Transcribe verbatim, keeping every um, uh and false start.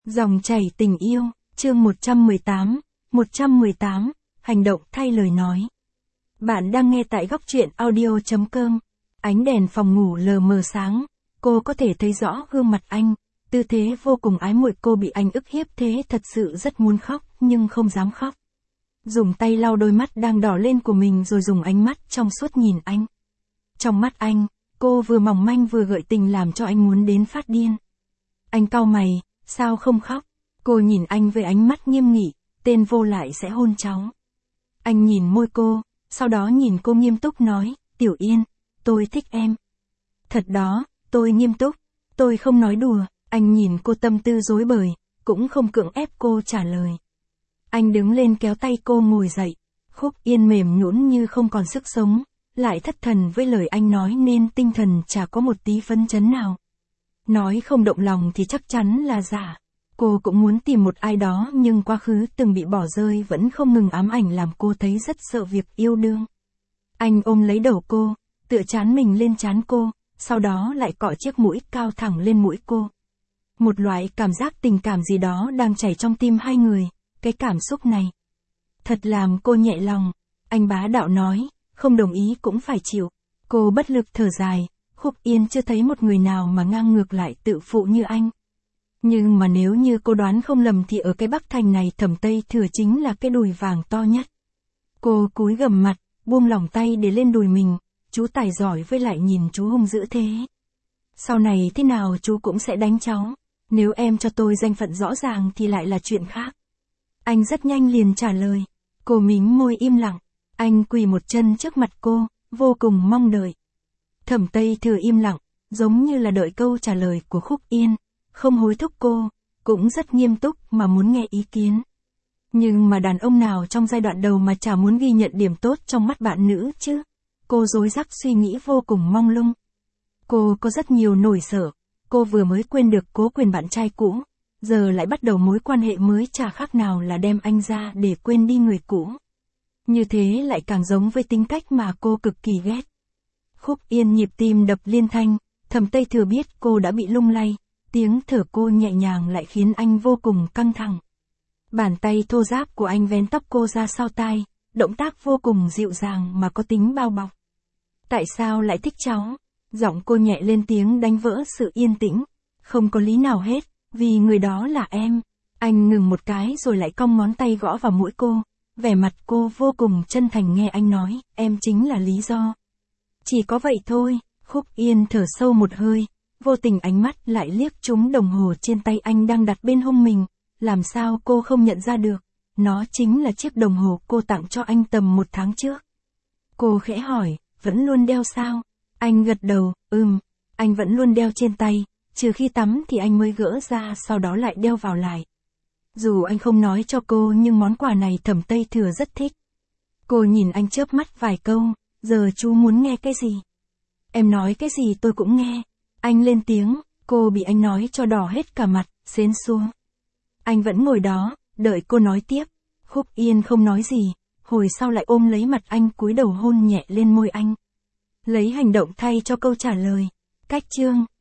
Dòng chảy tình yêu, chương một trăm mười tám, một trăm mười tám, hành động thay lời nói. Bạn đang nghe tại góc truyện audio chấm com. Ánh đèn phòng ngủ lờ mờ sáng, cô có thể thấy rõ gương mặt anh, tư thế vô cùng ái muội. Cô bị anh ức hiếp thế thật sự rất muốn khóc nhưng không dám khóc. Dùng tay lau đôi mắt đang đỏ lên của mình rồi dùng ánh mắt trong suốt nhìn anh. Trong mắt anh, cô vừa mỏng manh vừa gợi tình làm cho anh muốn đến phát điên. Anh cau mày, sao không khóc? Cô nhìn anh với ánh mắt nghiêm nghị, tên vô lại sẽ hôn cháu. Anh nhìn môi cô, sau đó nhìn cô nghiêm túc nói, Tiểu Yên, tôi thích em. Thật đó, tôi nghiêm túc, tôi không nói đùa. Anh nhìn cô tâm tư rối bời, cũng không cưỡng ép cô trả lời. Anh đứng lên kéo tay cô ngồi dậy. Khúc Yên mềm nhũn như không còn sức sống, lại thất thần với lời anh nói nên tinh thần chả có một tí phấn chấn nào. Nói không động lòng thì chắc chắn là giả. Cô cũng muốn tìm một ai đó nhưng quá khứ từng bị bỏ rơi vẫn không ngừng ám ảnh làm cô thấy rất sợ việc yêu đương. Anh ôm lấy đầu cô, tựa trán mình lên trán cô, sau đó lại cọ chiếc mũi cao thẳng lên mũi cô. Một loại cảm giác tình cảm gì đó đang chảy trong tim hai người, cái cảm xúc này thật làm cô nhẹ lòng. Anh bá đạo nói, không đồng ý cũng phải chịu. Cô bất lực thở dài. Khúc Yên chưa thấy một người nào mà ngang ngược lại tự phụ như anh. Nhưng mà nếu như cô đoán không lầm thì ở cái Bắc Thành này Thẩm Tây Thừa chính là cái đùi vàng to nhất. Cô cúi gằm mặt, buông lỏng tay để lên đùi mình, chú tài giỏi với lại nhìn chú hung dữ thế. Sau này thế nào chú cũng sẽ đánh cháu, nếu em cho tôi danh phận rõ ràng thì lại là chuyện khác. Anh rất nhanh liền trả lời, cô mím môi im lặng, anh quỳ một chân trước mặt cô, vô cùng mong đợi. Thẩm Tây Thừa im lặng, giống như là đợi câu trả lời của Khúc Yên, không hối thúc cô, cũng rất nghiêm túc mà muốn nghe ý kiến. Nhưng mà đàn ông nào trong giai đoạn đầu mà chả muốn ghi nhận điểm tốt trong mắt bạn nữ chứ? Cô rối rắc suy nghĩ vô cùng mông lung. Cô có rất nhiều nỗi sợ, cô vừa mới quên được Cố Quyền bạn trai cũ, giờ lại bắt đầu mối quan hệ mới chả khác nào là đem anh ra để quên đi người cũ. Như thế lại càng giống với tính cách mà cô cực kỳ ghét. Khúc Yên nhịp tim đập liên thanh, Thẩm Tây Thừa biết cô đã bị lung lay, tiếng thở cô nhẹ nhàng lại khiến anh vô cùng căng thẳng. Bàn tay thô ráp của anh vén tóc cô ra sau tai, động tác vô cùng dịu dàng mà có tính bao bọc. Tại sao lại thích cháu? Giọng cô nhẹ lên tiếng đánh vỡ sự yên tĩnh. Không có lý nào hết, vì người đó là em. Anh ngừng một cái rồi lại cong ngón tay gõ vào mũi cô, vẻ mặt cô vô cùng chân thành nghe anh nói, em chính là lý do. Chỉ có vậy thôi. Khúc Yên thở sâu một hơi, vô tình ánh mắt lại liếc trúng đồng hồ trên tay anh đang đặt bên hông mình, làm sao cô không nhận ra được, nó chính là chiếc đồng hồ cô tặng cho anh tầm một tháng trước. Cô khẽ hỏi, vẫn luôn đeo sao? Anh gật đầu, ừm, anh vẫn luôn đeo trên tay, trừ khi tắm thì anh mới gỡ ra sau đó lại đeo vào lại. Dù anh không nói cho cô nhưng món quà này Thẩm Tây Thừa rất thích. Cô nhìn anh chớp mắt vài câu, giờ chú muốn nghe cái gì? Em nói cái gì tôi cũng nghe. Anh lên tiếng, cô bị anh nói cho đỏ hết cả mặt, xến xuống. Anh vẫn ngồi đó, đợi cô nói tiếp. Khúc Yên không nói gì, hồi sau lại ôm lấy mặt anh cúi đầu hôn nhẹ lên môi anh. Lấy hành động thay cho câu trả lời. Cách chương